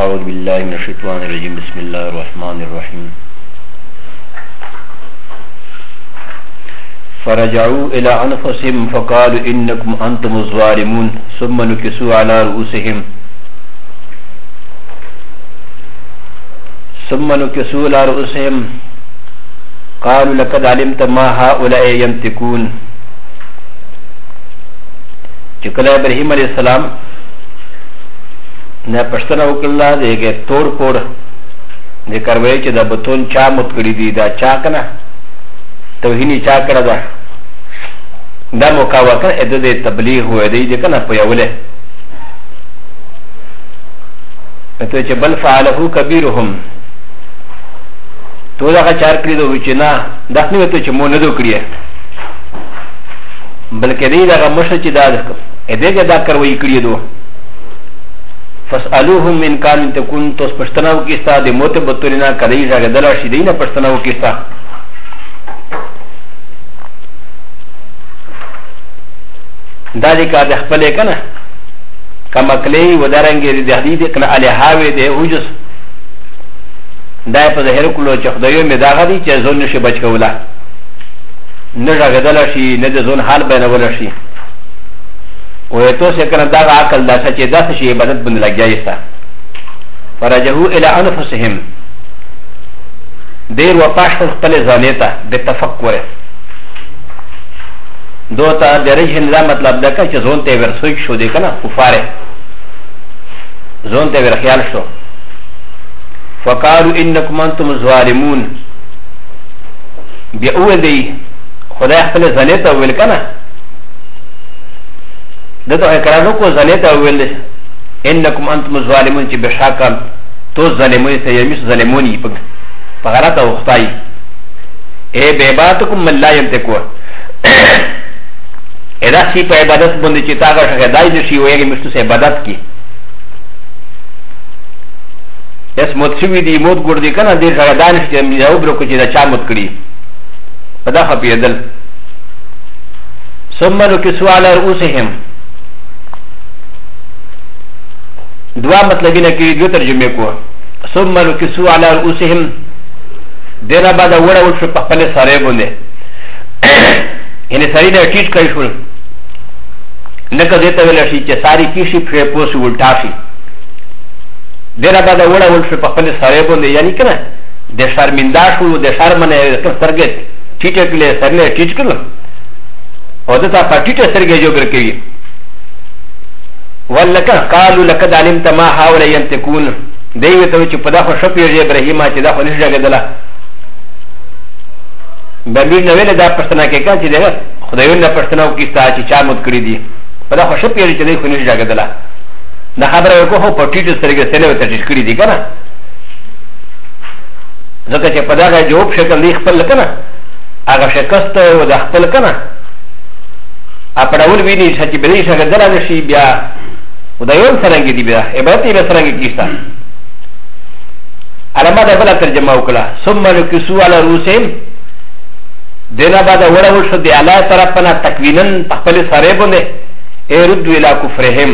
أعوذ بالله من الشيطان الرجيم بسم الله الرحمن الرحيم فرجعوا إلى أنفسهم فقالوا إنكم أنتم الظالمون ثم نكسوا على رؤوسهم قالوا لقد علمت ما هؤلاء ينطقون. چکلا ابراهیم علیہ السلام نه پښتنه وکړه دغه تور پور د کاروي چې د بتون چا مت کړی دی دا چا کنه توهینی چا کړه دا موقع وکړه د تبلیغ و دی کنه په یوله ته چې بل فعله کبیرهم تو دا چار کړی دو چې نه دښنه وته چې مو نه دو کړی بلکې دی دا مشه چې دا دغه دا کاروي کړی دو فاسألوهم من كان تكون توس پښتناو کیستا د موت بتورینا کدی ځګدل شي دینه پښتناو کیستا دا دې کا د خپل کنه کما کلی ودارنګي د حدیث کنه الهاوی د اوجس دا په ظاهر کولو چې خدایو می دا غدي چې زون نشي بچ کوله نه ځګدل شي نه د زون حال بینول شي و تو سے کنا دا عقل دا سچے دا سچے عبادت بند لگ جائے سا فرجعوا الى انفسهم دیر و پاش خپل ځانیتا بتفکر دوتا درجه نظام مطلب دا چې زون ته ورسوي شو دی کنه کفاره زون ته ور خیال شو فقالوا انكم انتم الظالمون بيقول خدای خپل ځانیتا ویل کنه دته اقرارو کو زلیتا ویل انکم انتم الظالمون چې بشاکه تو ظالمون ته یمس ظالمونی په غلط او خدای اے بیباتکم من لا ينتقو ادا سی په عبادت باندې چې تاګه شهدای نشي وایي مستو سه عبادت کی اس متشوی دی موت ګور دی کنه دې شهدان چې یو برو کو چې دا چا مت کړی پدا خپیدل ثم ركسوا على رؤوسهم دعا مطلبینه کې دو ترجمه کو ثم ركسوا على رؤوسهم دینا بعد وړه وښ په خپل سره باندې یعنی سړی نه ټیټ کوي شو نه کده ته ویل شي چې ساری کیشي په پوس ولټا شي دینا بعد وړه وښ په خپل سره باندې یعنی کنه د شرمنده شو د شرمنه سترګې ټیټ کړي سره ټیټ کړل او دته پټیټه سرګې جوړ کړی ولکه قالوا لقد علمت ما هؤلاء ينطقون دیو ته چې په دغه شپې ابراهیم چې دا خو نشي غدله بمیر نو ویل دا پښتنه کې کا چې دا خدایونه پښتنه او کیستا چې چا مت کړی دي په دغه شپې چې دی خو نشي غدله دا خبره ورکو په ټیټه سرګې سره وته چې کړی دي کنه ځکه چې په دغه جواب شکل دی خپل کنه هغه شکست او د خپل کنه اپړول ویني چې بلی څنګه دلته شي بیا ودایون څنګه دی بیا عبادت یې څنګه کیسه علامه ده بل ترجمه وکړه ثم ركسوا على رؤوسهم دینا بعد وړه وشو دی الله طرفنا تکوینن خپل سره باندې ارد الى کفرهم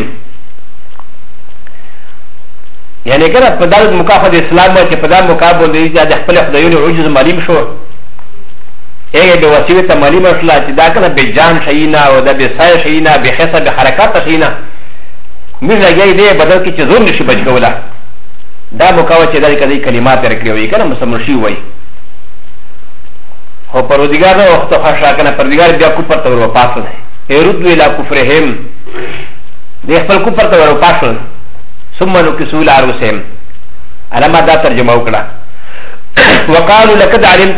یعنی کنه په دغه مکافات اسلام چې په دغه مکافات دی چې خپل خدایونو عجز معلوم شو ايه به وسیله معلومه شوه چې دا کنه به جان شینا او دا به سای شینا به حساب حرکات شینا موږ راځي دې بدل کې چې زور نشي بچ کوله دا مکاوه چې دا کدي کلمات راکړي وي کنه مسلمان شي وای هو پرودګار او وخت خاصه کنه پرودګار بیا کو پرته ور پاسه ده يرد الى كفرهم دې خپل کو پرته ور پاسه ثم نكسوا عروسهم علامه دا ترجمه وکړه وقالوا لقد علمت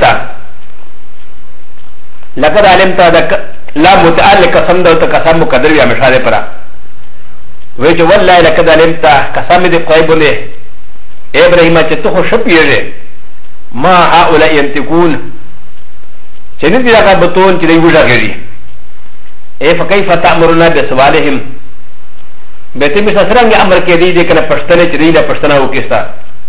لقد علمت لا متعلق قسم دو قسم مقدر یا مشاره پرا وجه والله لقد علمت قسم دې قایبونه ابراهیم چې ته خو شپیږي ما هؤلاء ينتقون چې دې راغه بتون چې دوی وژغړي اے فكيف تأمرنا بسوالهم به ته مثلا څنګه امر کې دی کنه پښتنه چې دی له پښتنه وکستا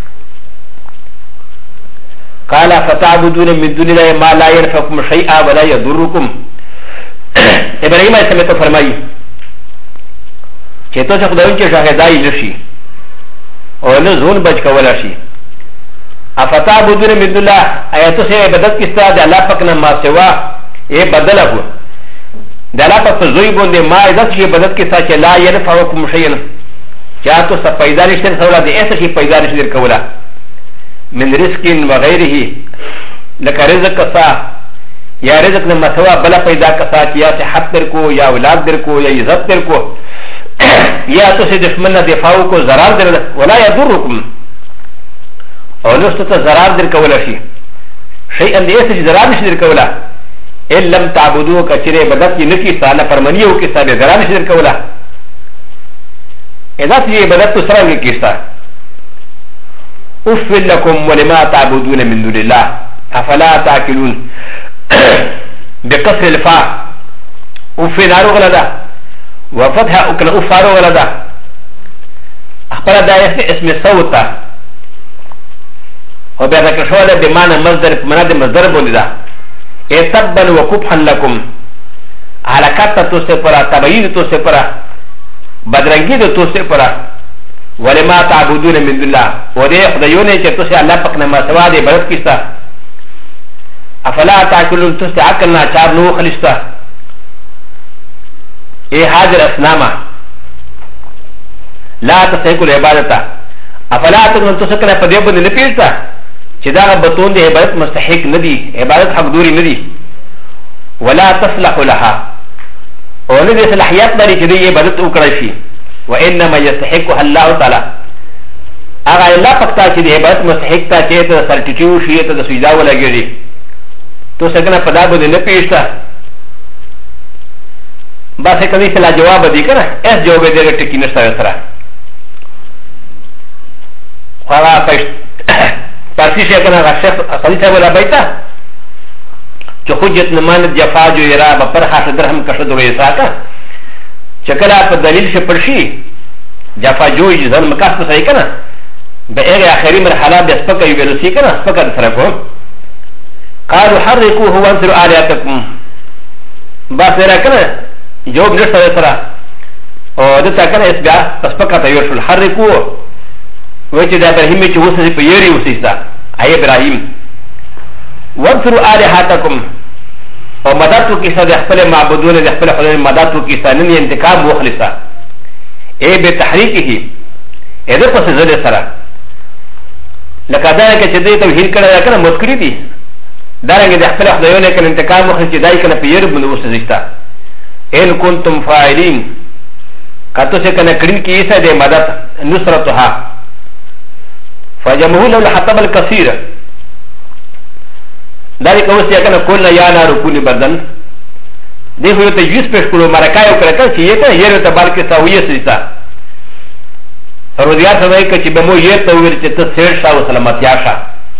قال فتعبدون من دون الله ما لا ينفعكم شيئا ولا يضركم ابراهيم عليه السلام فرمایي چې تاسو خدای چې شاهدای نشي او نه زون بچ کولا شي افتا بدون من الله ایتو سے عبادت کستا د الله پاک نه ما سوا ای بدل هو د الله پاک زوی بونده ما عزت کی عبادت کستا چې لا ينفعكم شيئا چا تو س پیدا نشته سولا د ایسه شي پیدا نشته کولا من رزق و غیره لك رزق کسا یا رزق نه ما سوا بلا پیدا کسا چې یا صحت در کو یا اولاد در کو یا عزت در کو یا تو سے دشمن نه دفاع کو ضرر در ولا يضركم او نستو ته ضرر در کولا شي شيئا د ایسه ضرر نشته در کولا ان لم تعبدوا کچره عبادت نه کی تعالی فرمانیو کې ساده ضرر نشته در کولا اذا تي عبادت تو سره کیستا افل لكم ولما تعبدون من دون الله افلا تاكلون بكسر الفاء افل نارو غلدا وفتح اكل افارو غلدا اخبر دا اسم صوتا وبهذا كشوله بمعنى مصدر مناد مصدر بولدا اتبا وقبحا لكم حركات توسفرا تبين توسفرا بدرنگی دو توسے پرا ولما تعبدون من الله ودے خدایونه چې توسے الله پاک نه ما سوا دے برت کیستا افلا تاکلون توسے عقل نا چار نو خلصتا اے حاضر اسناما لا تسيق العبادت افلا تاکلون توسے کنا پدے بند نه پیستا چې دا بتون دے عبادت مستحق ندی عبادت حق دوری ندی ولا تصلح لها و ن د صلاحیت لري چې د عبادت وکړي شي و انما يستحقها الله تعالی هغه الله پکتا چې د عبادت مستحق تا چې ته سرټیټیو شي ته د سجدا ولګي تو څنګه په دا باندې نه پیښتا باسه کدي سلا جواب دی کنه اس جواب دې ټکی نشته سره هغه پارسی شه کنه شیخ اصلي ته ولا بیتا چې حجت نمان جفا جو یرا بپر خاص درهم کشد وې ساته چکلا په دلیل شه پرشي جفا جو ځن مکاس په صحیح کنه به هغه اخري مرحله به سپک یو ورسی کنه سپک سره کو قالوا حرقوه وانصروا آلهتكم بس را کنه جواب نشته سره او دته کنه اس بیا سپک ته یو شل حرقوه وای چې د ابراهیم چې وسه په یری وسیستا ای ابراهیم وانصروا آلهتكم او مدد کی سره خپل معبودون د خپل خدای مدد کی سره نه انتقام مخلصا ای به تحریکه اې د پس زله سره لکه دا چې دې توحید کړه کنه مسکری دي دا رنګ د خپل خدایونه کنه انتقام مخلص دای کنه په یره باندې وسه ان کنتم فاعلین کته څه کنه کړي کی سره د مدد نصرتها فجمهول الحطب الكثير ذلك هو سيكون كل يانا ركون بدن دي هو تجويز بشكل مركايو كركا سيتا يرو تبارك ساوية سيتا فروديار سوائي كچي بمو يرتا ويرچه تسير شا وسلامت ياشا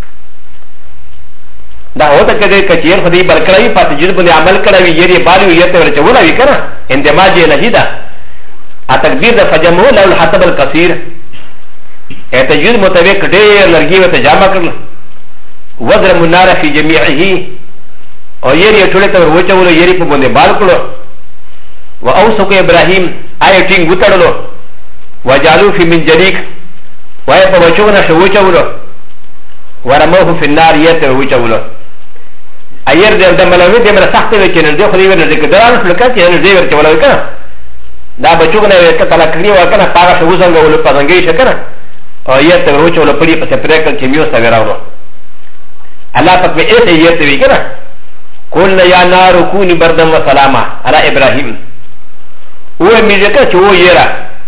دا ہوتا كده كچي ير خدي بالكراوي پا تجويز بني عمل كراوي يري باليو يرتا ورچه ولاوي كنا اندماجي نهي دا اتكبير دا فجمو لو الحطب الكثير تجويز متوقع دير لرگي وتجامع کرل وضرب النار في جميعه او يري ټوله ته وچولو يري په باندې بال کړو واوسق ابراهيم ايتين غتړلو وجالو في من جليك وای په وچونه شو وچولو ورموه في النار يته وچولو اير دې د ملوي دې مر سخت وي چې نه دې خو دې ورنه دې کډران فلکه چې نه دې ورچولو کنه دا بچونه یې کله کړی و کنه پاغه شو څنګه ول په څنګه یې کنه او يته وچولو پړي په سپریکل چې میو سره الله پاک به ایسے یرتے وی کنا قلنا یا نار کونی بردم و سلاما علی ابراہیم اوه میجه که چه او یرا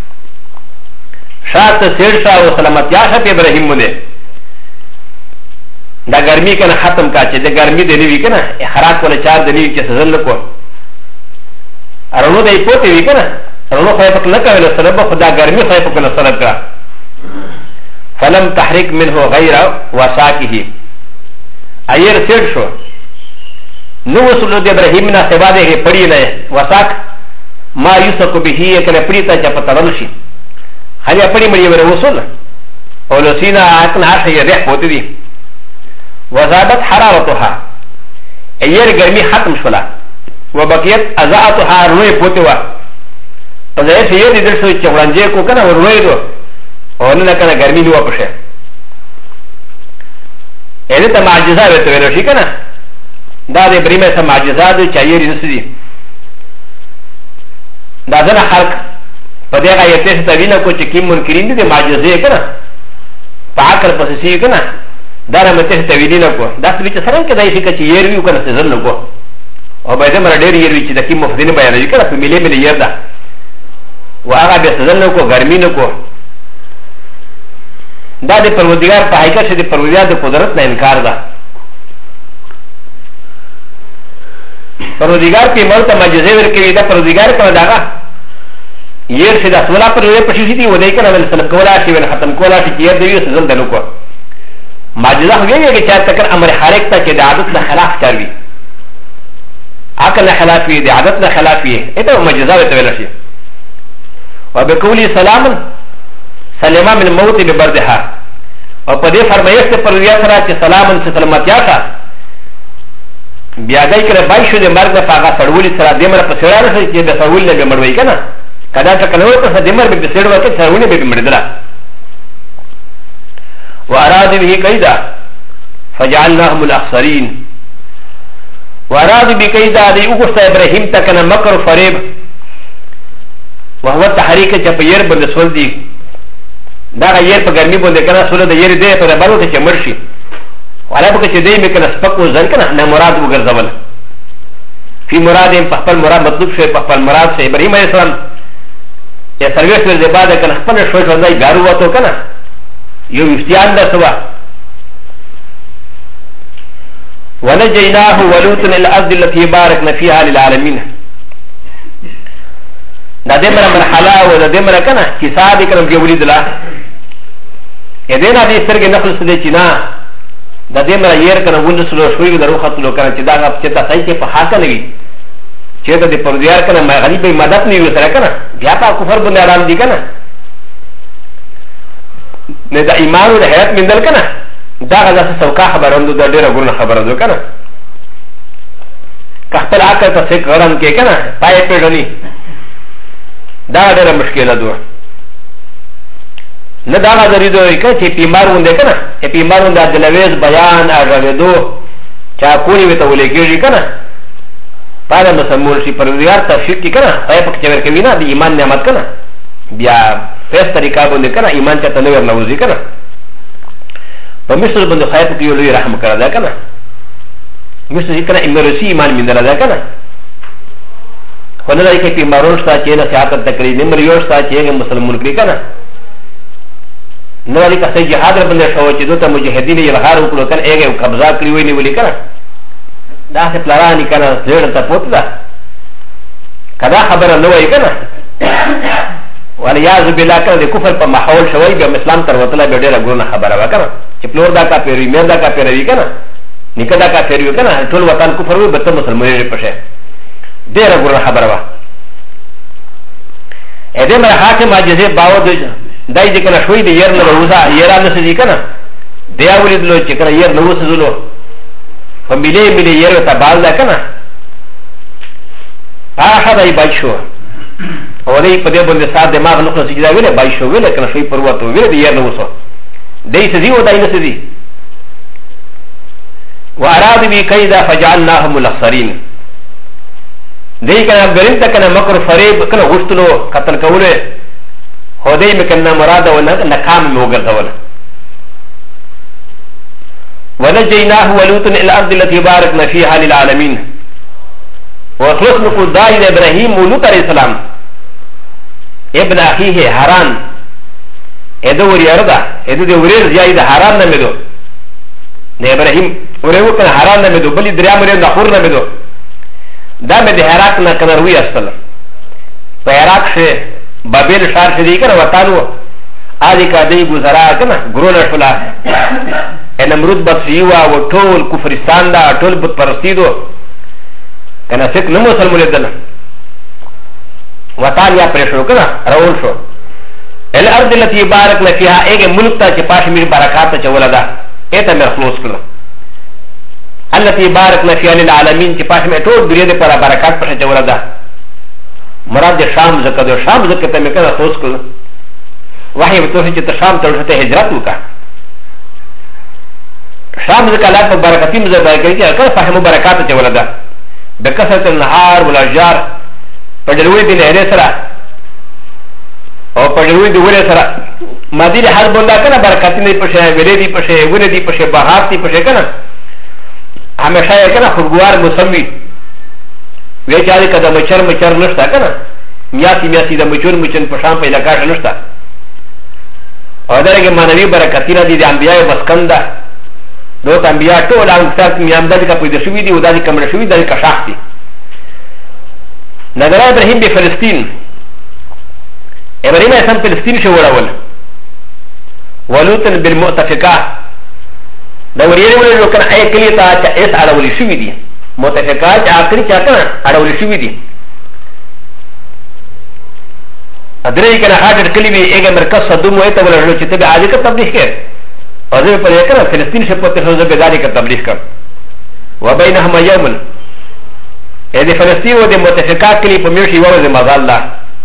شاعت سیر شا و سلامت یا شا پی ابراہیم مده دا گرمی کنا ختم کا چه دا گرمی دنی وی کنا اخراق ولا چار دنی وی چه سزن لکو ارونو دا ایپوتی وی کنا ارونو خواهی پک نکا ویل سرب خدا گرمی خواهی پک نسرب کرا فلم تحرک منه غیر وساکه ایر سیر شو نو وصلو دی ابراهیم نا سوا دی پڑی نه وساک ما یوسق به کله پریتا چ پترل شي خلی پڑی مړی ور وصل او لسینا اکن هغه ریح پوت دی وزادت حرارتها ایر گرمی ختم شولا وبقیت ازاعتها روی پوت وا او زه یې دې درسو چې ورنځه کو کنه ور روی دو او نه کنه ګرمي نو پشه اې ته معجزه وته ویل شي کنه دا د ابراهيم سره معجزات دي چې یې رسېدي دا ځنه خلق په دې آیت ته تویل کو چې کوم منکرین دي معجزې کنه په عقل پسې شي کنه دا نه مته تویل نه کو دا څه چې سره کې دای شي چې یې ویو کنه څه ځل نه کو او به دې مر ډېر یې وی چې د کوم مفدین بیان دي کنه په ملي ملي یې ده وهغه به څه ځل نه کو ګرمي نه کو دا د پروردګار په حقیقت کې د پروردګار د قدرت نه انکار ده پروردګار په مرته معجزې ورکوي دا پروردګار کنه داغه ير شي دا سولا پر یې پښې دي ودی کنه ول سلام کولا شي ول ختم کولا شي چې دې یو سزل دنو کو معجزه هغه چې چا تکر امر حرکت ته چې د عادت نه خلاف کوي عقل نه خلاف وي د عادت نه خلاف وي اته معجزه وته ویل شي وبقولي سلام سلمہ من موت ببردها او په دې فرمایش ته پروردګار سره چې سلامن سلامتیا کا بیا دای کړه بای شو د مرګ په هغه سړولې سره د مر په سړاله چې د سړول نه به مړوي کنه کدا ته کله ورته د مر به سړ ورته سړولې به مړدلا واراد به کیدا فجعلناهم الاخسرين واراد به کیدا دی وګست ابراهيم تکنه مکر فریب وهو تحریک چې په ير باندې سول دی دا غیر په ګرمي باندې کنه سول د ير دی په بارو ته مرشي ولا بك چې دی مې کنه سپک وزن کنه نه مراد وګرځول فی مراد په خپل مراد مطلب شي په خپل مراد شي ابراهيم عليه السلام یا سرویس ور دی بعد کنه خپل شوي ځای ګارو وته کنه یو افتیان ده سوا ونجيناه ولوطا الى الارض التي باركنا فيها للعالمين دا دې مرحله او دا دې مرحله کنه چې صاحب کرم دی ولید الله اې دې نه دې سترګې نخل سده چې نه دا دې مرا ير کنه وند سلو شوي درو خطلو کنه چې دا چې تاسو ته په حق نه وي چې دا دې پردیار کنه ما غریب مدد نه وي سره کنه بیا په کفر باندې اړان دي کنه نه دا ایمان او حیات مندل کنه دا غلا څه سوکا خبروندو دا ډیره ګورنه خبره کنه کخپل عقل ته څه غړم کې کنه پای پیډونی دا ډیره مشکله ده نه دا غذری دوی که چې بیمار ونده کنه چې بیمار ونده د لويز بیان اغه دو چا کولی وته ولګیږي کنه پاره مسلمان شي پروردگار تفسیر کی کنه پای پک چور کوي نه د ایمان نعمت کنه بیا فیس طریقہ باندې کنه ایمان ته تنور نوځي کنه په مثل باندې خای پک یو لوی رحم کړه دا کنه مثل کنه امرسی ایمان من درا دا کنه خو نه لای کې بیمارون شته چې نه سیاست تکړی نه مریو شته چې مسلمان کړي کنه نو لکه چې جهاد باندې شو چې دوته مجاهدین یې بهار وکړو کنه هغه قبضه کړی وای نه ولي کنه دا څه پلان کنه زړه ته پوتلا کدا خبره نه وای کنه ولیاذ بالله کنه د کفر په ماحول شوی به اسلام تر وتله به ډیره ګورنه خبره وکړه چې پلور دا کا پیری مې دا کا پیری کنه نکدا کا پیری کنه ټول وطن کفر وي به مسلمانې پشه ډیره ګورنه خبره وا اې دې مر حاکم معجزه باو دای دې کنه شوي دې ير نه روزه يران نه سدي کنه دیا ولید لو چې کنه ير نه وسدلو په ملي ملي ير ته بال دا کنه هغه دای بچو او دې په دې باندې سات دماغ نو څه چې دا ویله بچو ویله کنه شوي پرواتو ویله دې ير نه وسو دې سدي و دای نه سدي واراد بي كيدا فجعلناهم الاخسرين دې کنه غرین ته کنه مکر فریب کنه غشتلو قتل کوله هودي مكنا مراد ونكام موغرزول ونجيناه ولوطا الى الارض التي باركنا فيها للعالمين وخلصنا قداء ابراهيم ولوط عليه السلام ابن اخيه هاران ادور يردا ادو ورير زياد هاران نمدو ابراهيم وريو كان هاران نمدو بل دريا مريم نخور نمدو دا مد هراك نكنروي اصلا فهراك شي بابل شار شدی کنه وطانو آدی که دی گذرا کنه گرونه شلا نمرود بطفیوا و طول کفرستان دا طول بط پرستی دو کنه سک نمو سلمولی دل وطان یا پریشو کنه رول شو الارض التي باركنا فيها ایک ملک تا چه پاش میر برکات تا چولا دا ایتا میر خلوص کرنا التي باركنا فيها للعالمين چه پاش میر طول دنیا دی پرا برکات پاش چولا دا مراد د شام زکه د شام زکه ته مکنه خوښ کړ وحي وتوحي چې شام ته ورته هجرت وکړه شام ځکه الله په برکتي مزه کوي چې هغه فهم برکات ته ولدا بکثرت النهار والاشجار په ډلوي دي نه سره او په ډلوي دي ولې سره مدینه هر بندا کنه برکت نه پښه ویلې دي پښه ونه دي پښه بهار دي پښه کنه همیشه یې کنه خوګوار مسمی وی چاري کده مچر نشتا کنه میاسی د مچن په شام په علاقې نشتا او درګه مانوي برکتونه دي د انبیای مسکنده دوت انبیا ټول هغه څه میام د کا پیدا شوی دي او د کمر شوی د کا شاخ دي نظر ابراهیم په فلسطین ابراهیم اسلام فلسطین شو وړول ولوطن بالمؤتفقه دا ورېره ولې وکړه اې کلی ته چې اس اړولې شوی دي مؤتفقات اخري چا کنه اړولې شوی دي ادري کنه هاټر کلی وی اګه مرکز صدوم وې ته ولې چې ته عادي کا تبلیغ کړ او دې په یو کنه فلسطین شپه ته زو بګاری کا تبلیغ کړ وبينهما يوم اې د فلسطین او د مؤتفقات کلی په میوشي وره مزال الله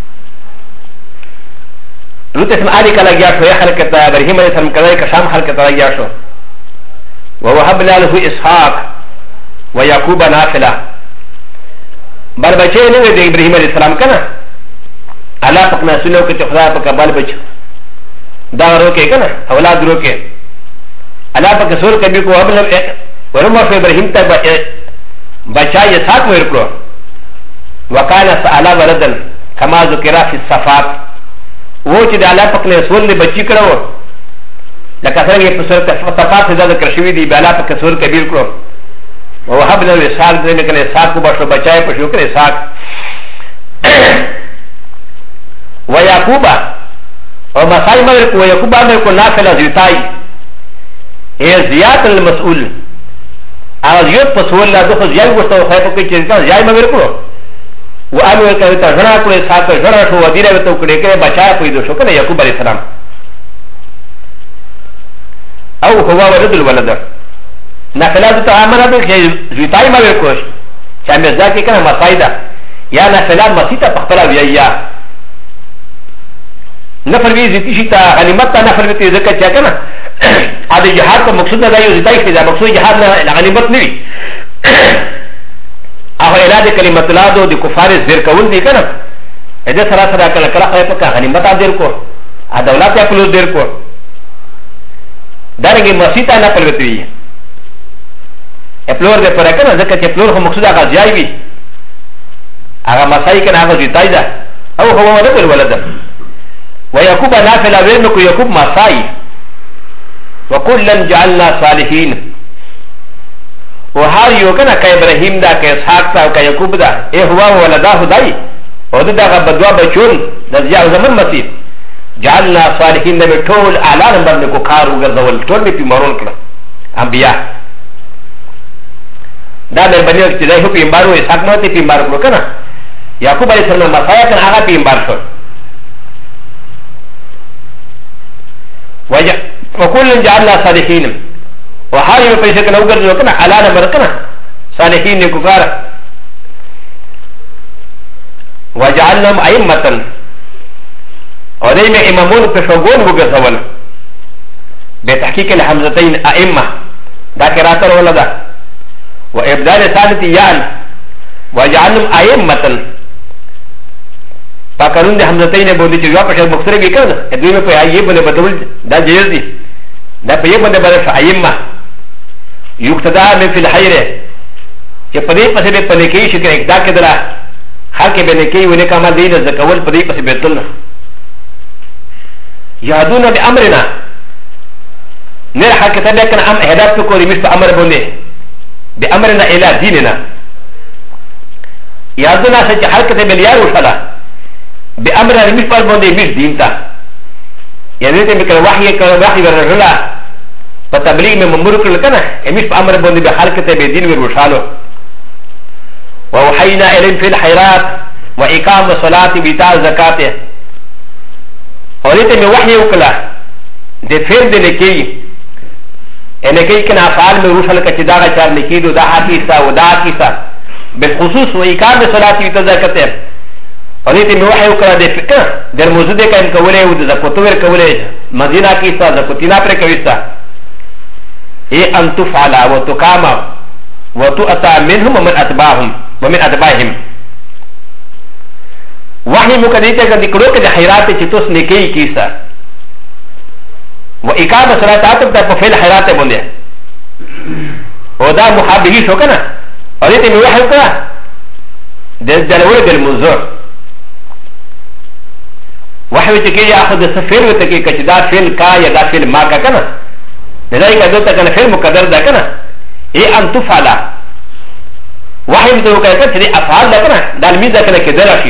لوط اسم علي کله گیا شو یا خلق ته ابراهيم عليه السلام کله کا شام خلق ته گیا شو ووهب له اسحاق ويعقوب نافله بل بچي نه د ابراهيم عليه السلام کنه الله پاک نه سنو کې خدا پاک بل بچ دا ورکه کنه اولاد ورکه الله پاک سور کبي کو ابل ورما في ابراهيم ته بچا یې سات ورکړو وکاله سالا ولدن كما ذكر في الصفات و چې د الله پاک نه سول نه بچی کړو لکه څنګه په سورته صفات څخه ذکر شوی دی بالا پاک سور کبیر کړو ووهب له اسحاق دې کنه اسحاق کو بشو بچای په شو کړ اسحاق ويعقوب او مسای مر کو يعقوب امر کو نافله زیتای هي زیات المسؤول او یو په سوال لا دغه ځای ورته خو په کې چې ځای مر کو و امر کوي ته غنا کړی اسحاق غنا شو ودیره ته کړی کې بچای پیدا شو کنه يعقوب عليه السلام او هو ولد الولد نافله ته امر به زیتای مر کو چې مې ځکه کنه مسایدا یا نافله مسیته په خپل ویایا نفر وی زیتی شتا غنیمت تا نفر وی ذکر چا کنه ا د جهاد په مقصود نه دی زیتای خدا مقصود جهاد نه غنیمت نه وی هغه اراده کلمت الله دو د کفار زیر کول دی کنه اې سره سره کله کله په غنیمت ادر کو ا دولت یا کلو دیر کو دارنګ مسیتا نه پلوتی وی اپلور دې پر کنه ذکر چې پلور خو مقصود هغه ځای وی هغه مسای کنه هغه زیتای ده او هو ولد ولد ويعقوب نافله ويمكو يعقوب مساي وكلا جعلنا صالحين وهار يوكنا كابراهيم دا كاسحاق دا كيعقوب دا ايه هو ولداه داي وددا بدوا بچون دزيا زمن مسيح جعلنا صالحين نبي طول اعلى نمبر نكو كار وغزول طول بي مارون كلا انبياء دا بني وقت دا هو بيمبارو اسحاق نو تي بيمبارو كنا يعقوب عليه السلام مسايا كان اغا بيمبار شو وكل جعلنا صالحين وحال يقول لك لو قلت لك على نمركنا صالحين كفار وجعلناهم أئمة ودائما إمامون بشوغون وقصول بتحقيق الحمزتين أئمة ذاكرات الولد وإبدال ثالث يان وجعلناهم أئمة فقانون د حمزتين بودي چې جواب په مخسره کې کړه دوی په یې باندې بدول دا جیز دي دا په یې باندې بدل ائمه یقتدا من فی الخير چې په دې پسې به پنه کې شي کې دا کېدله هر کې به نه کې ونه کما دین زکول په دې پسې بیتل یادون بامرنا نه حقیقت ده کنه ام هدایت کو ریمش په امر باندې بامرنا الى دیننا یادون چې حرکت به لیار وشاله بأمر المش پر بندے مش دین تا یعنی تے بکر وحی کر وحی ورجلا فتبلیغ میں ممر کر کنا مش پر امر بندے بحرکت بے دین ور وشالو ووحینا الیم فی الخیرات واقام الصلاۃ وایتاء الزکات اور تے میں وحی وکلا دے پھر دے نکی ان کی کنا افعال میں وشل کا چدا چار نکی دو دا حقیقہ و دا کیسا بالخصوص واقام الصلاۃ وایتاء الزکات او دې ته مې وحی وکړه د فکر در موجود کایم کولې او د زکوتو ور کولې مدینه کې ستا زکوتینا پر کوي ستا ای ان تفعل وتقام وتؤتى منهم ومن اتباعهم وحی مقدسه کې کړو کې د خیرات چې توس نیکی کیسه و اقامه صلات ته په فعل خیرات باندې او دا محابه شو کنه او دې ته مې وحی وکړه د جلوه د منظور وحي تكي ياخذ السفير وتكي كشدا فيل كا يدا فيل ما كا كنا لذلك دوتا كان فيل مقدر دا كنا اي ان تفعل وحي متوقع كتري افعال دا كنا دا الميزه كنا كدراشي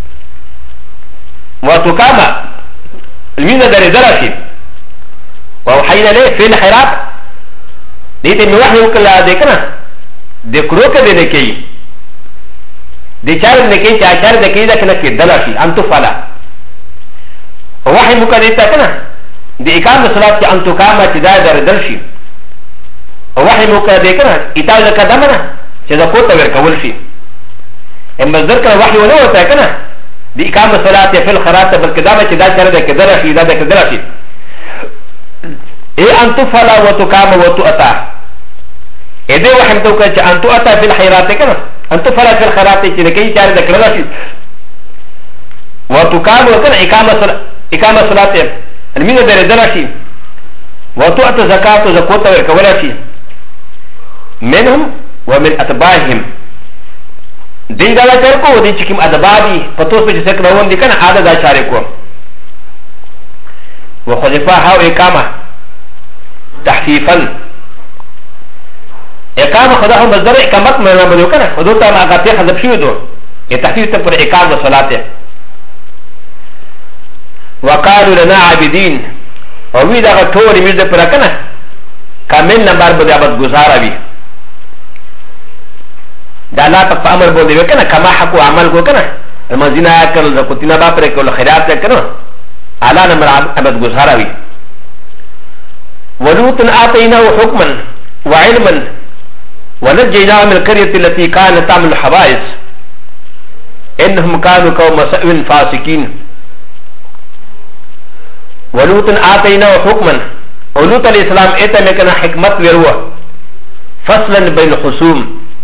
وتقام الميزه دا دراشي ووحينا ليه فيل خيرات ديتي من وحي وكلا دي كنا دي كروكا دي نكي دي چار نكي چار نكي دا كنا كدراشي ان تفعل وحي مقدسه كنا دي اقامه الصلاه ان تقام تدا دردلشي وحي مقدسه كنا اطاعه قدمنا چدا کوته ور کول شي اما ذکر وحي ولا وتا كنا دي اقامه الصلاه في الخرات بالقدامه تدا چرده كدرشي دا كدرشي اي ان تفعل وتقام وتؤتى اده وحي متوكل ان تؤتى في الخيرات كنا ان تفعل في الخيرات چنكي چرده كدرشي وتقام وكنا اقامه صلاه المين در درشي وتؤتى زكاه زكوت وركولاشي منهم ومن اتباعهم دي دا چرکو دي چکم ادبادي پتوس پچ سکرون دي کنه عادت دا چارکو وخلفا هاو اقامه تحفيفا اقامه خدا هم مصدر اقامت معنا بدو کنه خدو تا ما غته حذف شي دو تحفيف ته پر اقامه صلاه وقالوا لنا عابدين وويدا غطوري ميزة پرکنا کامل نمبر بده عبد گزارا بي دا لا تک امر بوده وکنا کما حقو عمل کو کنا المزینا کرل زکوتینا با پر کول خیرات کنا اعلی نمبر عبد گزارا بي ولوط آتيناه حكما وعلما ونجيناه من القرية التي كانت تعمل الحوائج انهم كانوا قوم سوء فاسقين ولوط آتيناه حكما ولوط عليه السلام اتا مكنا حكمت وروه فصلا بين الخصوم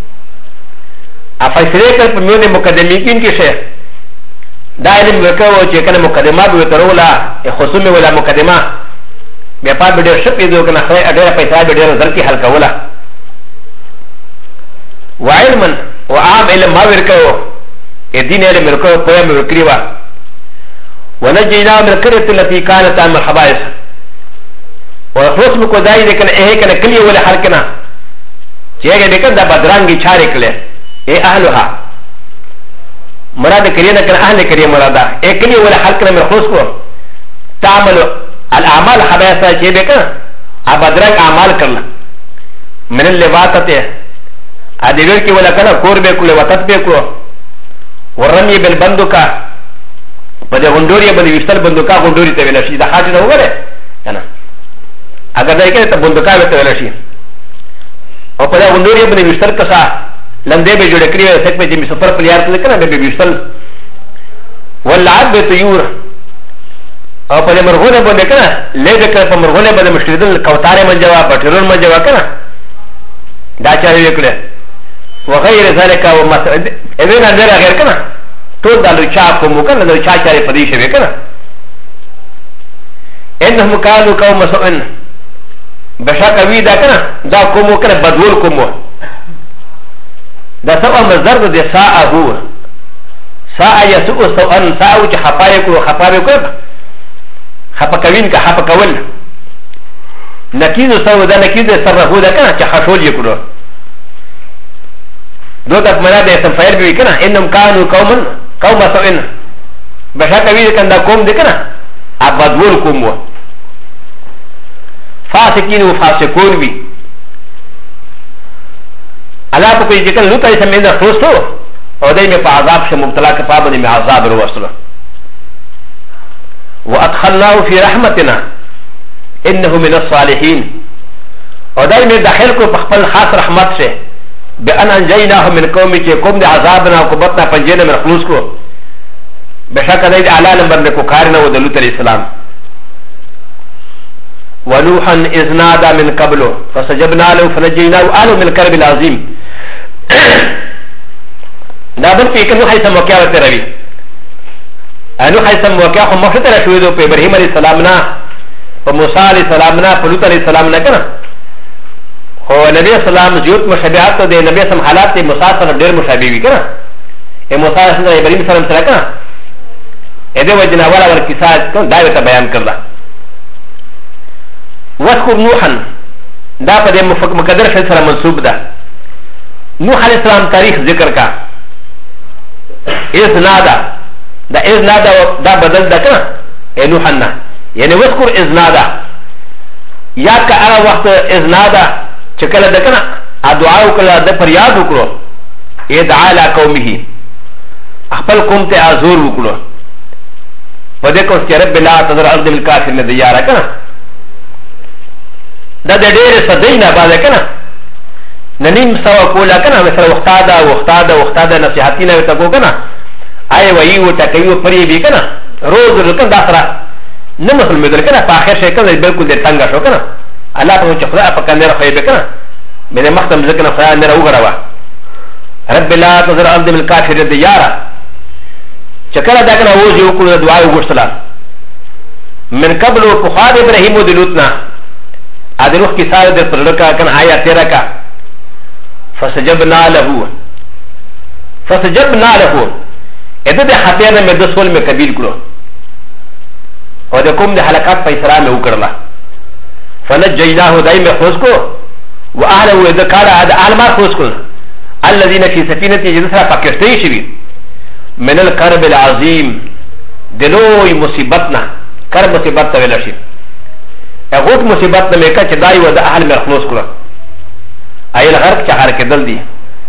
افسره کر پمیون مقدمین کی شیخ دا علم وکاو چې کنه مقدمات وترولا خصوم ولا مقدمه بیا په ډېر شپې دوه کنه خیر ډېر پیسې ډېر ځل حل کولا وعلما وعام علم ما ورکاو دین علم ورکاو په مې ورکریوا ونجينا من القرية التي كانت تعمل الحبائس وخصم کو دای دکن اے کنا کلی ولا حرکنا چیگه دکن دا بدرانگی چارے کلے اے اهلها مراد کرینا کنا اهل کریه مرادا اے کلی ولا حرکنا من خص کو تعمل الاعمال حبائس چے دکن ا بدرنگ اعمال کرنا من اللواطت ادیور کی ولا کنا کور به کله وقت به کو ورمی بالبندوکا په دې غونډوري باندې وشتل بندوکا غونډوري ته ویل شي دا حاجه نه وره کنه اگر دا کې ته بندوکا ته ویل شي او په دې غونډوري باندې وشتل کسا لندې به جوړ کړی وي څنګه چې می سفر پلیار ته کنه به وشتل ولعب طيور او په دې مرغونه باندې کنه لږه کړ په مرغونه باندې مشکلدل کوتاره من جواب پټرون من جواب کنه دا چا وکړه وغير ذلك ومسعد اذن غير غير کنه تو دا لچا کوم کنه لچا چاره پدې شوی کنه انهم كانوا قوم سوء بشک وی دا کنه دا کوم کنه بدول کوم دا سبا مصدر د ساعه هو ساعه يسوء سوء ساعه چې خپای کو خپکوین کا خپکول نکیز سو دا نکیز سره هو دا کنه چې خشول یې کړو دو تک منا د اسم فاعل به کنه انهم كانوا قوم سوء بشک وی کنه قوم دې کنه ابدول کوم فاسقين وفاسقون بي الله کو کوئی ذکر لوتا ہے سمجھنا دوستو اور دے میں عذاب سے مبتلا کے پابندی میں عذاب رسول وادخلناه في رحمتنا انه من الصالحين اور دے میں داخل کو خپل خاص رحمت سے بان انجيناه من قوم کے قوم دے عذابنا عقوبتنا پنجنے میں خلوص کو بشك دايد على نمبر نكو كارنا ودلوت الإسلام ونوحا إذ نادى من قبله فسجبنا له فنجيناه آله من الكرب العظيم نابل في كنو حيث موقع وتروي انو حيث موقع هم مفتر شويدو في إبراهيم عليه السلامنا وموسى عليه السلامنا فلوط عليه السلامنا كنا هو نبي السلام زيوت مشابهات تو دي نبي السلام حالات دي موسى سره ډېر مشابه وي کنه اے موسى سره ابراهيم سلام سره کنه اې دې وجنه والا ور کیسه کو دایو ته بیان کړل واذكر نوحا دا په دې مقدر شل سره منسوب ده نوح عليه السلام تاریخ ذکر کا اذ نادا دا اذ نادا دا بدل ده کنه اے نوحنا یعنی واذكر اذ نادا یا کا هغه وخت اذ نادا چې کله ده کنه ا دعا وکړه د فریاد وکړو اے دعا لا قومه خپل قوم ته ازور وکړو په دې کو چې رب لا تذر ارض الکافر نه دیاره کنه دا د ډېر صدینه باندې کنه ننیم سوا کولا کنه مثلا وختاده نصيحتینه ته کو کنه آی وی و ټکیو پری بي کنه روز رکن دا سره نه مسلمان دل کنه په اخر شي کنه بالکل د څنګه شو کنه الله ته چې خدای په کنه راخې به کنه مې مختم ذکر خدای نه راوغړوا رب لا تذر ارض الکافر دیاره چکر دا کنه وځي وکړه دعا وغوښتله من قبل فخاد ابراهيم ودلوتنا ادروح کی سال در پرلکا کن آیا تیرا کا فسجبنا له ادھا دے خطیانا میں دسول میں قبیل کرو اور دے کم دے حلقات پیسرا میں اکرلا فنجیناہو دائی میں خوز کو و اہلہو ادھا کارا آلمار خوز کو الذین فی سفینتی جدسرا پاکشتی شوی من القرب العظیم دلوی مصیبتنا کرب مصیبت تویل شوی اغوت مصیبت نمیکا چه دائی و دا احل میں خلوص کرو ایل غرق چه غرق دل دی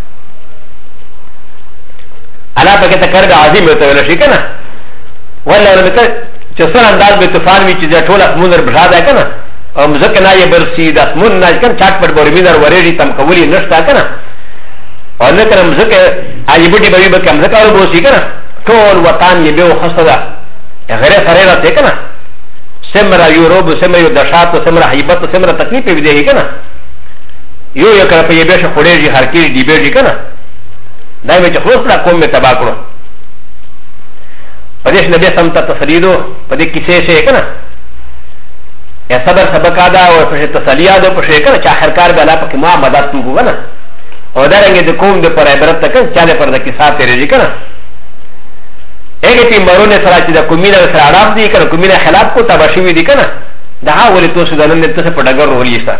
علا پا کتا کرب عظیم ہوتا ہے لشی کنا والا نمیکا چه سر انداز بے طوفان وی چیزا ٹھول اسمون در بشا دا کنا او مزکنا یہ برسی دا اسمون ناج کن چاک پر بورمی در وریجی تم قولی نشتا کنا اور نکنا مزک آجی بٹی بوی بکی مزکا رو بوسی کنا ٹھول وطان یہ بیو خستا دا غیر سریرہ تے کنا سمرا یوروب سمرا دشات سمرا حیبت سمرا تکلیف بھی دے کنا یو یو کنا پہ یہ بیش خوڑے جی ہرکی دی بیشی کنا دائی میں چخلوص لا قوم میں تباہ کرو پدیش نبی سمتا تسلیدو پدی کسے سے کنا یا صبر سبقا دا اور پشے تسلیہ دو پشے کنا چاہ خرکار بے اللہ پاکی ماں مدد تو گو کنا اور دارنگے دی قوم دے پر عبرت تکن چالے پر دا کسا تیرے جی کنا ایک تی مرون سرا چی دا کمینا سرا عراب دی کنا کمینا خلاف کو تباشوی دی کنا دا ها ولی تو سدانن دی تو سے پڑگر رولیستا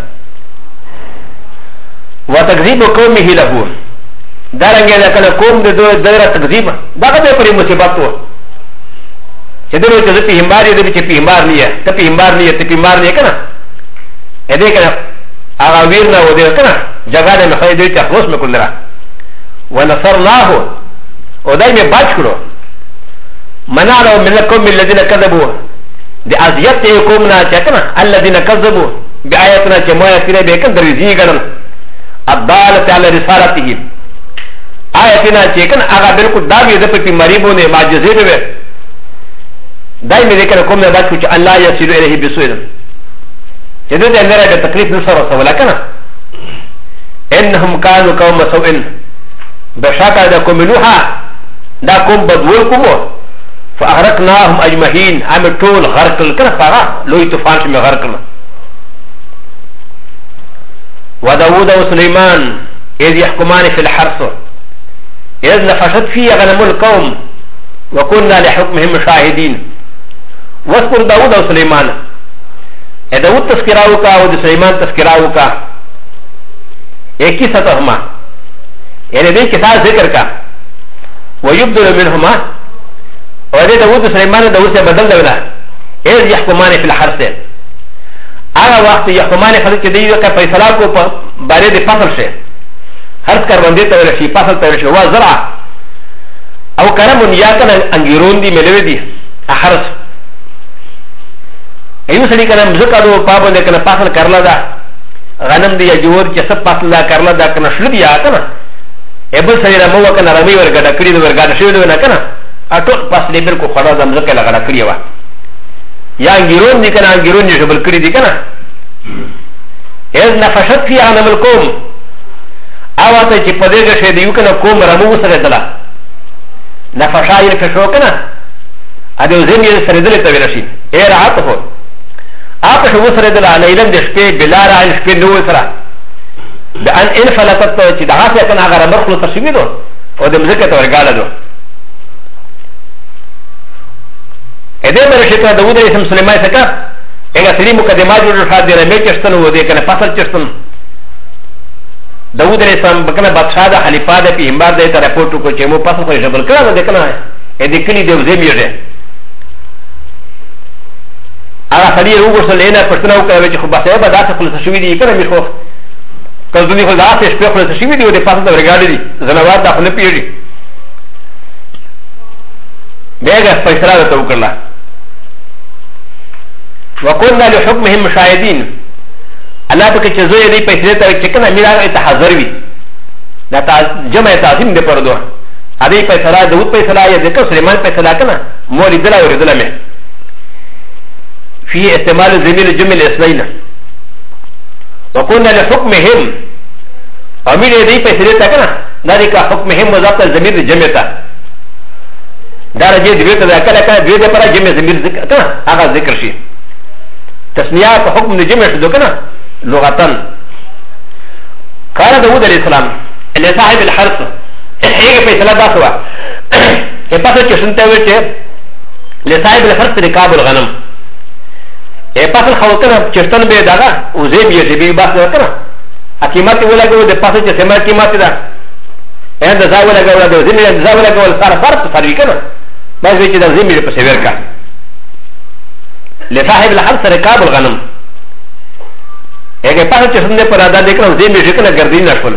و تکذیب قومی ہی لہو دارنگے دا کنا قوم دی دو دائرہ تکذیب دا قدر پری مصیبت ہو چی دلو چی دا پیہمبار دی چی پیہمبار نہیں ہے تا پیہمبار نہیں ہے تا پیہمبار نہیں ہے کنا ایدے کنا آغا ویرنا و دے کنا جگہ دے مخواہی دی چی اخلوص میں کل را و نصر اللہ ہو و دائی میں باچ کرو منعنا من القوم الذين كذبوا بأزيات قومنا شكنا الذين كذبوا بآياتنا كماياتنا بكن درزي غنم الضالة على رسالته آياتنا شكنا أغا بالكل دابي ذا في مريبون معجزين به دائما ذكر قومنا باكو الله يصير إليه بسوء جدد أن نرى بتكليف نصر ولا كنا إنهم كانوا قوم سوء بشاكا دا قوم نوحا دا قوم بدولكم فأغرقناهم أجمعين عمل طول غرق الكنا فاغا لوي طوفان شمي غرقنا وداود وسليمان إذ يحكمان في الحرث إذ نفشت فيه غنم القوم وكنا لحكمهم شاهدين واذكر داود وسليمان داود تذكراوكا وسليمان تذكراوكا ایک ہی سطحما یعنی دے کتاب ذکر کا ويبدل منهما اور دے داود سلیمان داود سے بدل دولا ایز یحکمان فی الحرث آگا وقت یحکمان فی الحرث دیو کا فیصلہ کو بارے دے فصل سے حرث کروندے تورشی فصل تورشی وہ زرع او کرمون یا کنا انگیرون دی ملوی دی حرث ایو سلی کنا مزکا دو پابو دے کنا فصل کرلا دا غنم دی یا جور چی سب فصل دا کرلا دا کنا شلو دی یا کنا ایبل سلی رمو کنا رمی ورگا دا کری دو ورگا دا شوی دو نا کنا اټول پاس لیبر کو خړا د مزکه لګړه کړی و یا انګیرون دي کنه انګیرون دي جبل کړی دي کنه اذ نفشت فی عالم القوم اواته چې په دې کې دی یو کنه قوم رمو سره دلا نفشای فشو کنه ا دې زمي سره دلته ویل شي اے راته هو اپ شو سره دلا لیلم د شپې بلار ال شپې نو سره د ان انفلتت چې دا څه کنه هغه مرخلو تشوی دو او د مزکه ته ورګاله دو ا دې مرشه ته داوود علیه السلام څخه هغه سری مقدمات جوړ کړل د رمې چشتن و دې کنه فصل چشتن داوود علیه السلام بکنه بادشاہ د خلیفہ د پیغمبر د ته رپورټ کو چې مو فصل خو جبل کړه د کنه ا دې کلی د زمیره هغه سړي وګورل نه پښتنه وکړه چې خو باسه به داسې خلک شوی دي کنه مخ کله خو داسې شپه خلک شوی دي او د فصل د ورګاړي دي زنوار د خپل پیږي بهغه فیصله ته وکړه وقلنا لحكمهم مشاهدين الله بك جزوي دي پیسې ته چې کنه میرا ته حاضر وي دا جمع تعظیم دې پردو ادي پیسې داوود پیسې یا ذکر سليمان پیسې کنه مولي دلا ورېدل مې في استعمال زميل جمل اثنين وقلنا لحكمهم امير دي پیسې ته کنه ذلك حكمهم مضاف الضمير جمع ته درجه دې ته کله کله دې پر جمع ضمير ذکر کنه هغه ذکر شي تسنيا حكم الجمع شدو كنا لغة قال داود عليه السلام لصاحب الحرث هيك في ثلاث داسوا يبقى كشنت وجه لصاحب الحرث ركاب الغنم يبقى الخوتنا كشتن بيداغا وزيب يجيبي باس كنا اكيمات ولا جو ده باس جسمه كيمات ده هذا ذا ولا جو ده زميل ذا ولا جو صار فرق فرق كنا بس بيجي ده زميل بسيبر كا لصاحب الحرث ركاب الغنم اگه پاس چه سنده پر ادا دیکھنا زی میں شکل گردین نشکل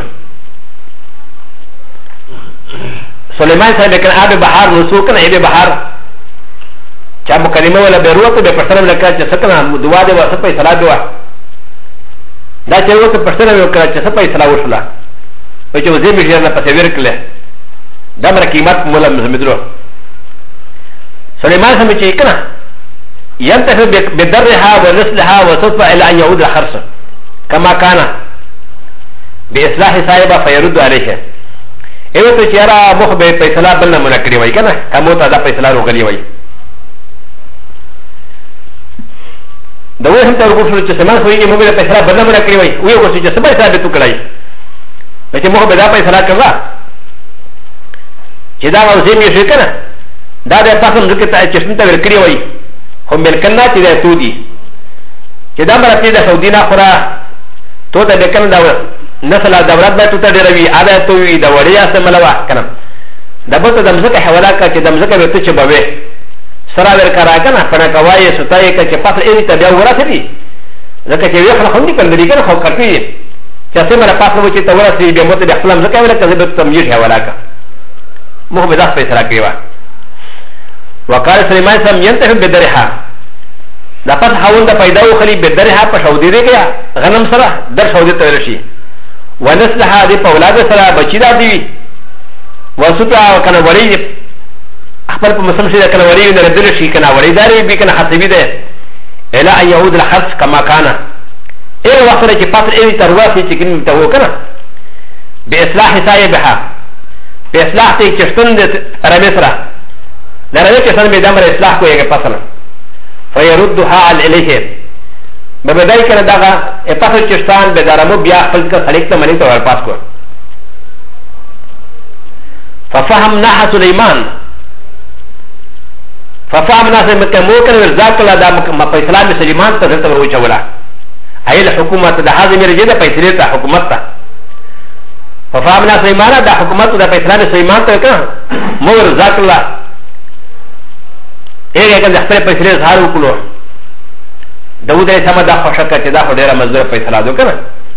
سلیمان صاحب لیکن آب بحار نسوکن ایب بحار چا مکلمه ولا بیروتو بے پرسنم لکا چه سکنا دعا دے و سپا اصلاح دعا دا چه وقت پرسنم لکا چه سپا اصلاح وشلا وچه وزی میں شکل پسیور کلے دا مرا قیمت مولا مزمدرو سلیمان صاحب چه کنا ينتهي بدرها ونسلها وتصفى الى ان يعود الحرس كما كان باصلاح صاحبه فيرد عليه ايوه تشيرا مخبر فيصلا بلنا منكري وي كنا كموت هذا فيصلا روغلي وي دوه هم تقول شو سمان خوي مخبر فيصلا بلنا منكري وي وي وسي جسمه ثابت كلاي لكن مخبر دا فيصلا كلا جدا وزي مي شي كنا دا د پاسم ذکر چشمه ته ورکړی وي هم بالکنا چې دا سودی چې دا مرته د سعودي نه خورا تو ته د کنه دا نسل دورات به ته ډیروي اده تو وی دا وړیا سملوا کنه دا به ته د مزکه حواله کا چې د مزکه به ته چې بوي سره ور کرا کنه پنه کوي ستای کا چې پاتې ای ته بیا ورته دي ځکه چې یو خلک هم دي کړي کنه خو کوي چې څه مله پاتې و چې ته ورته بیا مو ته د خپل مزکه ولا کزه به تمجید حواله کا مو به دا فیصله کوي وقال سليمان سم ينتهي بدرها دا پس حاول دا پیدا وخلی بدرها پا شودی دے گیا غنم سرا در شودی تورشی ونسلها دی پا اولاد سرا بچی دا دیوی وسوپا کنا وری اخبر پا مسلم شده کنا وری نردلشی کنا وری داری بی کنا حسبی دے الى ان یعود الحرس کما کانا ایر وقت رچی پاتر ایوی ترواسی چکن متهو کنا بی اصلاح صاحبها بی اصلاح تی چشتن دی رمی سرا نرمي كسان بدمر إصلاح كو يجي فصلا فيردها على إليه ببداية كنا داغا إفصل چشتان بدارمو بيا فلسك خليقنا منيتا والپاس كو ففهمناها سليمان ففهمناها مكموكا ورزاق الله دا مفيسلام سليمان تزلت وروچا ولا أي الحكومة دا هذا مرجع فيسلتا حكومتا ففهمنا سليمان دا حكومت دا فيسلام سليمان تكا مو ورزاق الله ايه كان خپل پیسې اظهار وکړو داوود علیه السلام دا خوښه کړه چې دا خو ډیره مزدور فیصله ده کنه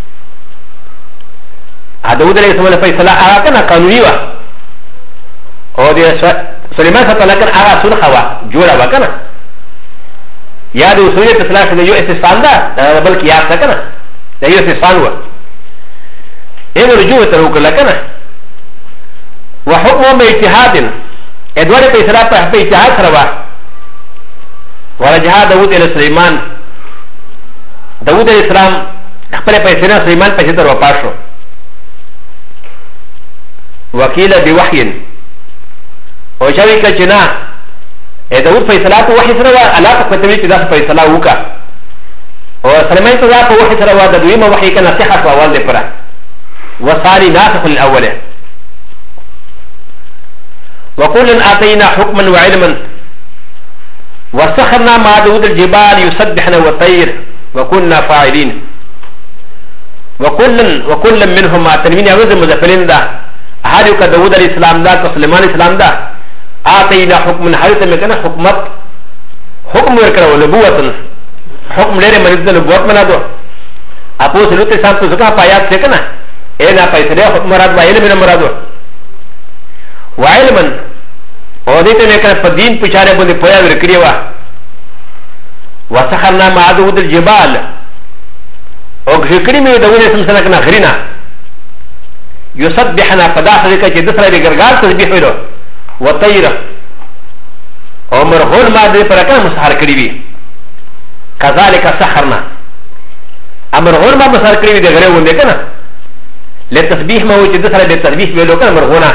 داوود علیه السلام فیصله هغه کنه قانوني و او د سليمان صلی الله علیه هغه سنخه و جوړه و کنه یا د اصول فیصله شنه یو استثناء ده بلکې یا څه کنه دا یو استثناء و ايه رجوع ته وکړه کنه وحكم باجتهاد ادوار فیصلہ پر اتحاد سروا ورجها داود الى سليمان داود علیہ السلام خپل فیصلہ سليمان په تر وپاشو وکیل بوحی او شوی کچنا داود فیصلہ په وحی سره الله په کوي چې دا فیصلہ وکا او سليمان ته په وحی سره دا دویمه وحی کنه نصيحت او اول لپاره وصاري ناسخ الاول وكل آتينا حكما وعلما وسخرنا مع داود الجبال يسبحنا والطير وكنا فاعلين وكل منهما تنوين عوض مزفلين دا هاريو كداود عليه السلام دا كسليمان السلام دا آتينا حكما حيث مكان حكمت حكم وركرا ونبوة حكم لير مريض نبوة منادو اپو سلوت السلام تو زكا پايات سيكنا اينا پايسريا حكم مراد وعلم من مرادو وعلما او دې ته کنه په دین په چاره باندې پویا ورکړی و وسخرنا مع داود الجبال او ذکرې مې داود سم سره کنه غرینا يسبحنا فداخل کې چې د سره ګرګار تسبیح ویلو وطير او مرغون ما دې پر کنه مسحر کړی وی كذلك سخرنا امرغون ما مسحر کړی وی د غره ونه کنه لتسبیح ما و چې د سره د تسبیح ویلو کنه مرغونا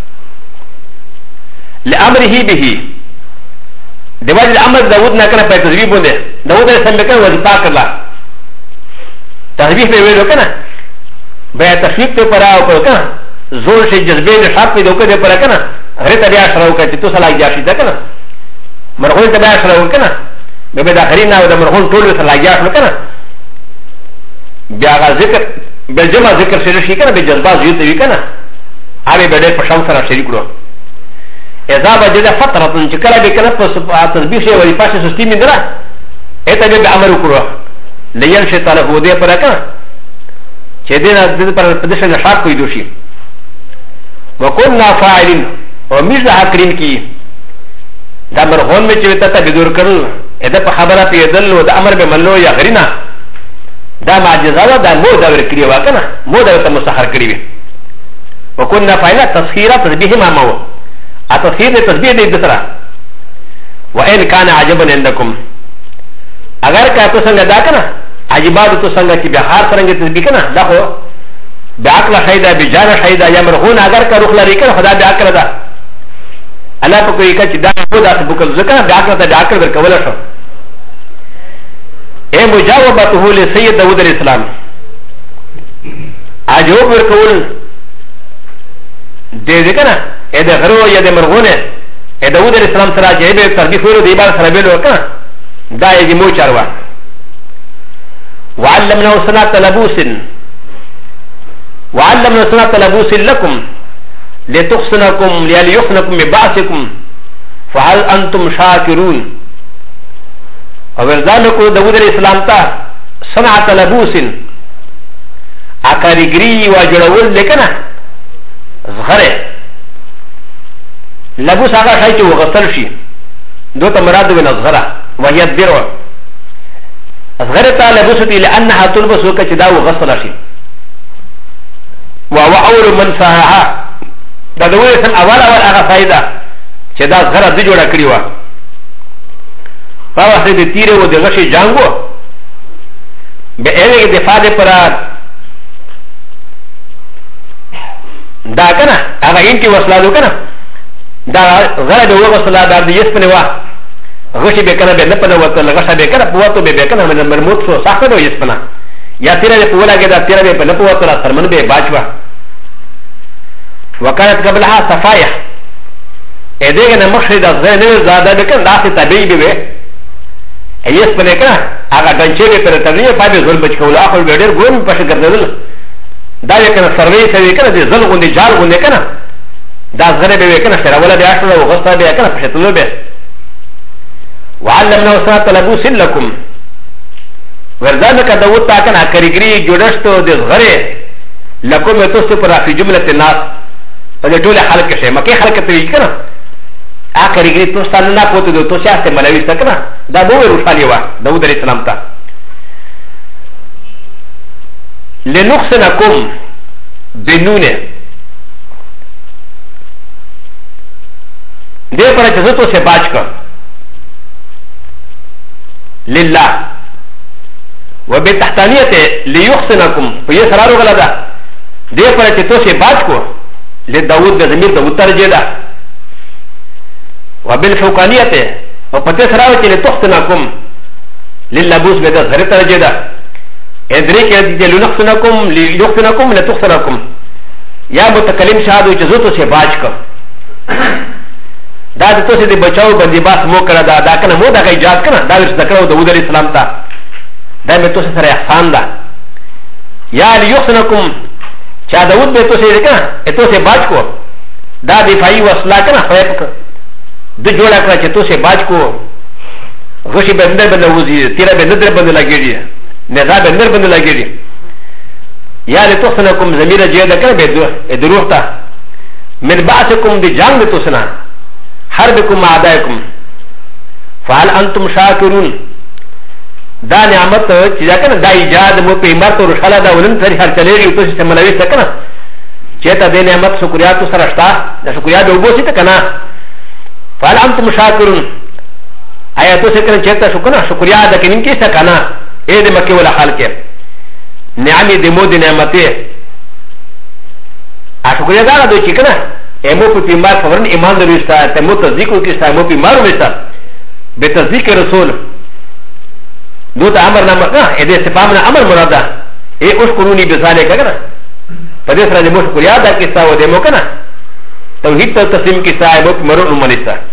لأمره به دواج الأمر داود ناكنا في تسبيح بنده داود السلام كان وظيفة كلا تسبيح بيويلو كنا بيا تشويق في پرا او كنا زور سے جذبے نشاط پہ دوکے دے پرا كنا غير تبع شراو كنا تو صلاح جاشي دا كنا مرغون تبع شراو كنا بيبدا خرينا ودا مرغون طول صلاح جاش كنا بيا ذكر بالجمع ذكر شرشي كنا بجذبات زيوت وی كنا ابي بده پشام سره شریک لو اذا وجد فتره شكرا بكنا تسبيح شيء ولفاش سستي من درا اتبع بامر كرو لين شيطان هو دي پركا چدينا دد پر پدش نشاط کوئی دوشي وكنا فاعلين ومش ذاكرين کی دا مرغون میں چوتا تا بدور کرل اذا په خبره پیدل و دا امر به ملو یا غرینا دا معجزه دا مو دا ور کړی واکنه مو دا ته مسخر کړی وكنا فاعلين تسخيرا تسبيح ما مو التسخير للتسبيح دي بسرعه وان كان عجبا عندكم اگر کا تو سنگ دا کنا عجبات تو سنگ کی بہار سرنگ تسبیح کنا دا ہو بعقل شهيدا بجان شهيدا يا مرغون اگر کا رخ لري کنا خدا بعقل دا الله کو کوئی کا دا خدا بکل زکا بعقل دا بعقل ور کولا شو اے مجاوبته لسيد داود عليه السلام اجوب ور کول دے کنا اے دا غرو یا دا مرغونه اے داود عليه السلام سره جيبه تربيح ورو دی بار سره بيلو کنا دا یې مو چاروا وعلمنا صنعة لبوس وعلمنا صنعة لبوس لكم لتحصنكم ليحصنكم ببعثكم فهل انتم شاكرون وورزانكو داود عليه السلام تا صنعة لبوس اکاریگری و جوړول لیکنه زغره لبوس هغه شای چې وغسل شي دوته مراد وي نزغره وهي الدرع أصغرت لبستي لأنها تلبس وكتدا وغسل شيء وهو أول من ساها دا دوله سن أول أغا فايدة كدا أصغر دي جوڑا كريوا فهو سيدي تيري و دي غشي جانگو بأيوه دفاع دي پرا دا كنا أغا انتي وصلا دو كنا دا غرد وغسلا دا دي يسپني وا غشي بكنا بنپنا وطل غشا بكنا پواتو بكنا من المرموت سو ساختو يسپنا یا تیرا بي پولا گدا تیرا بي پنپواتو را سرمن بي باجوا وكانت قبلها صفايا ادهنا مخشد الزين زادا بكن داسي طبيعي بي يسپنا كنا اغا دنچه بي پر تبنيه پا بي ظلم بچكولا اخل بيدر گون پش کردل دا بكنا سروي سوي كنا دي ظل گون دي جال گون دي كنا دا زغره بي كنا شراولا بي اشتلا وغسطا بي كنا پشتلو بي وعلمنا وصنعة لبوس لكم ورزانك داود تاكنا كريغري جودشتو دي زغره لكم يتوسط پر في جملة الناس فده طول حلق شيء مكي حلق تريج كنا كريغري توستان نا پوتو دو توسياسته ملويستا كنا دا دوه روشالي وا داود عليه السلام تا لنقصنكم بنونه دې پر چې زه تو سے باج کړ لله وبتحتانیت ليحسنكم په سرارو غلا ده دې پر چې تو سے باج کو لداود د زمير د وترجه ده وبالفوقانیت او په سرارو چې لتحسنكم للبوس به د زری ترجه ده ادري کې دې ليحسنكم لتحسنكم یا متکلم شاهد چې زه تو سے باج کړ دا د تو سے د بچاو باندې باس مو کړه دا کنه مو دا ایجاد کنه دا ورس ذکرو داوود علیہ السلام ته دا به تو سے سره احسان ده یا ليحسنكم چا داوود به تو سے کنه تو سے باج کو دا دفاعي وسلا کنه خیب د جوړه کړه چې تو سے باج کو غشي بندر بندر وزي تیرا بندر بندر لګیږي نزا بندر بندر لګیږي یا لتحسنكم ضمیر جهاد کنه به دروغ ته من بعثكم بجانب توسنا حربكم مع اعدائكم فهل انتم شاكرون دا نعمت چې دا کنه دا ایجاد مو په امر تو رشاله دا ولن تر هر چلےږي تو چې ملوي څه کنه چې ته د نعمت شکریا تو سره شتا دا شکریا به وبو چې کنه فهل انتم شاكرون آیا تو څه کنه چې ته شکریا دا کینې کې څه کنه اې د مکه ولا حال کې نعمت د مو د نعمته اشکریا دا دوی چې کنه امو په پیمار فورن ایمان دروستا ته مو تصدیق وکړه ته مو پیمار وستا به تصدیق رسول دو ته امر نه نه دې استفهام نه امر مراد ده ای اوس قانوني بذالک کنه په دې سره د مو شکریا دا کیسه و دې مو کنه توحید ته تسلیم کیسه مو مرو منستا